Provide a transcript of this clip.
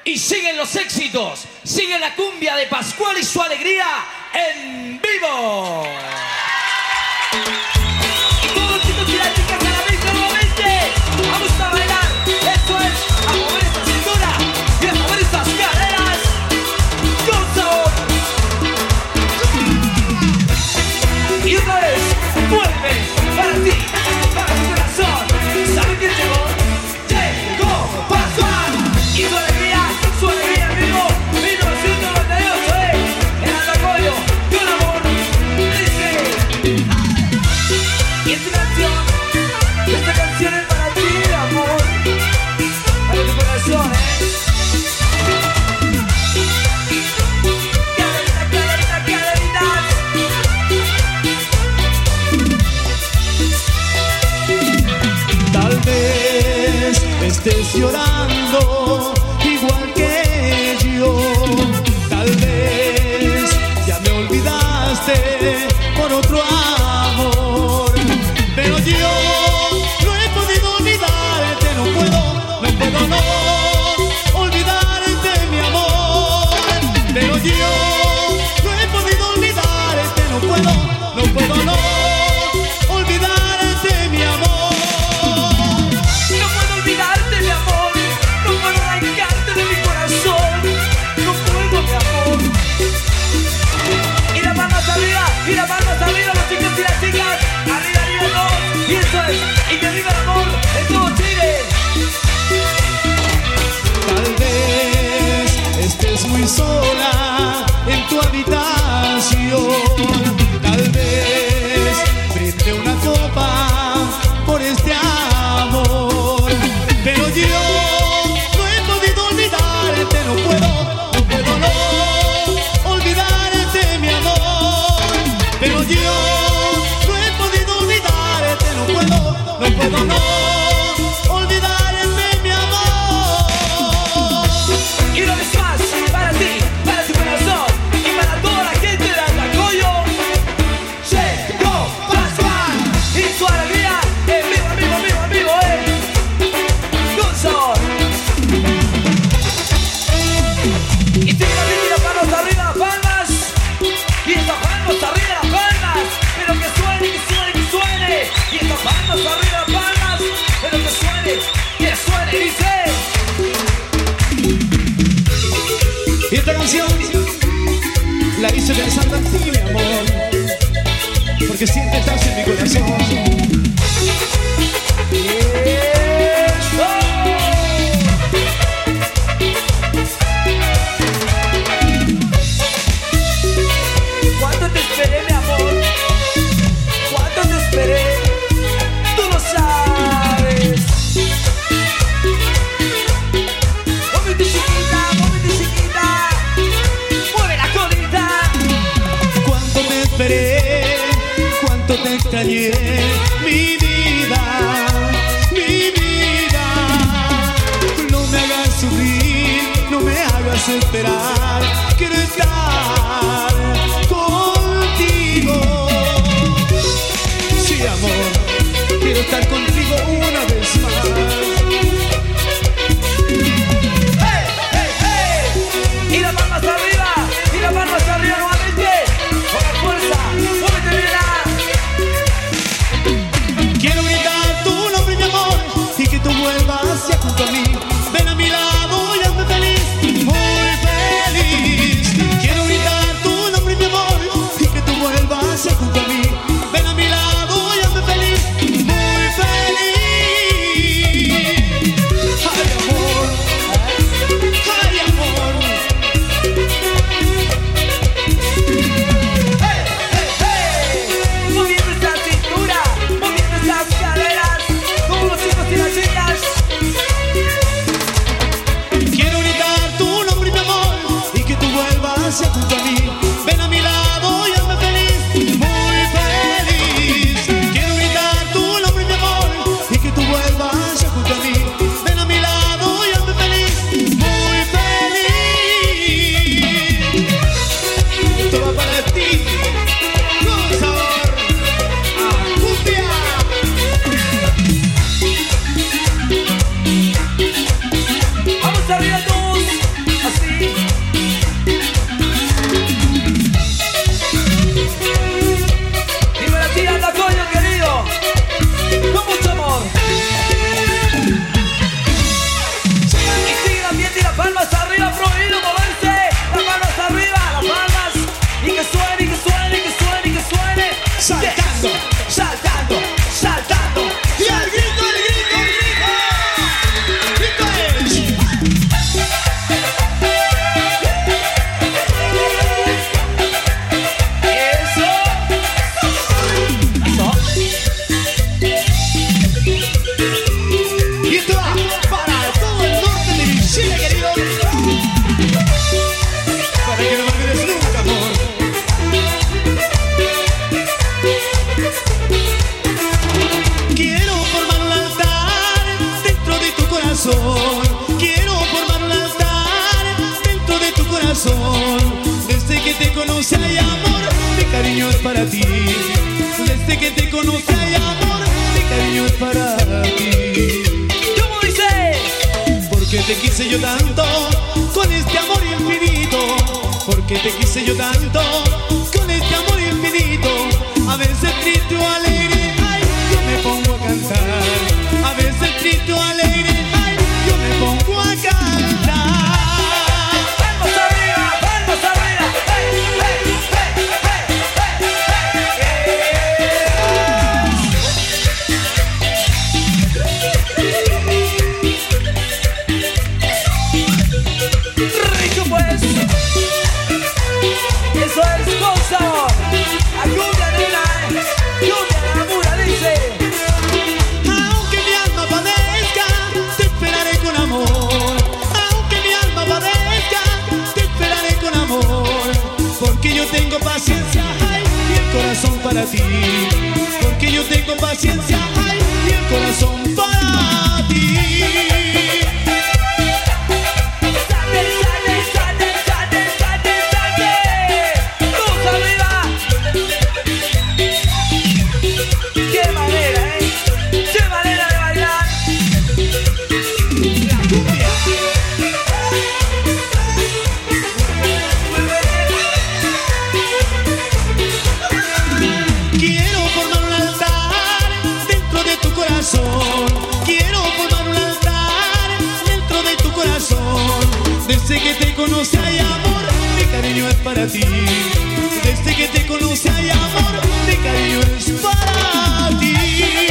Y siguen los éxitos, sigue la cumbia de Pascual y su alegría en vivo. Y todos los chicos y las chicas a la vez nuevamente. Vamos a bailar, eso es, a mover esta cintura y a mover estas caderas. Con sabor. Y otra vez, vuelve para ti, para tu corazón. ¿Saben quién llegó? Llegó Pascual y su alegría en vivo. 1998, en Andacollo, con amor. Dice. Y esta canción es para ti, amor. Para tu corazón, Caderitas. Tal vez estés llorando igual que yo. Tal vez ya me olvidaste por otro amor. Pero yo no he podido olvidarte, no puedo no olvidarte, mi amor. Pero yo no he podido olvidarte, no puedo no olvidarte, mi amor. No puedo olvidarte, mi amor. No puedo arrancarte de mi corazón. No puedo, mi amor. Y las manos arriba, los chicos y las chicas. Arriba, no. Y eso es. Y que viva el amor en todo Chile. Tal vez estés muy sola en tu habitación. Tal vez brinde una copa por este amor. Pero yo no he podido olvidarte, no puedo no olvidarte, mi amor. Pero yo no he podido olvidarte, no puedo no olvidarte, mi amor. Y una vez más, para ti, para tu corazón y para toda la gente de Andacollo. Llegó Pascual y su alegría en vivo, con sabor. Y sigue la gente y las manos arriba, las palmas. Y estas manos arriba, las palmas. Pero que suene. Y estas manos arriba, las palmas. Pero que suene, dice. Y esta canción la hice pensando en ti, mi amor, porque siempre estás en mi corazón. ¿Cuánto te esperé, mi amor? ¿Cuánto te esperé? Tú lo sabes. Muévete chiquita, mueve la colita. Cuánto te esperé, cuánto te extrañé, mi vida. No me hagas sufrir, no me hagas esperar. Quiero estar contigo. Sí, amor, quiero estar contigo una vez más. Y las palmas arriba, nuevamente. Con la fuerza, muévete, nena. Quiero gritar tu nombre, mi amor, y que tú vuelvas hacia junto a mí. Ven a mi lado y hazme feliz, muy feliz. Quiero gritar tu nombre, mi amor, y que tú vuelvas hacia junto a mí. Ven a mi lado y hazme feliz, muy feliz. te conocí hay amor, mi cariño es para ti. Desde que te conocí hay amor, mi cariño es para ti. ¿Cómo dice? Porque te quise yo tanto, con este amor infinito. Porque te quise yo tanto, con este amor infinito. A veces triste o alegre, ay, yo me pongo a cantar. A veces triste o alegre, ay, yo me pongo a cantar. ¡Vamos arriba! ¡Vamos arriba! ¡Hey, hey, hey, hey, hey! ¡Rico pues! Eso es con sabor. A cumbia nena, cumbia enamora, dice. Aunque mi alma padezca, te esperaré con amor. Aunque mi alma padezca, te esperaré con amor. Porque yo tengo paciencia, ay, y el corazón para ti. Porque yo tengo paciencia, ay, y el corazón para ti. Quiero formar un altar dentro de tu corazón. Desde que te conocí hay amor, mi cariño es para ti. Desde que te conocí hay amor, mi cariño es para ti.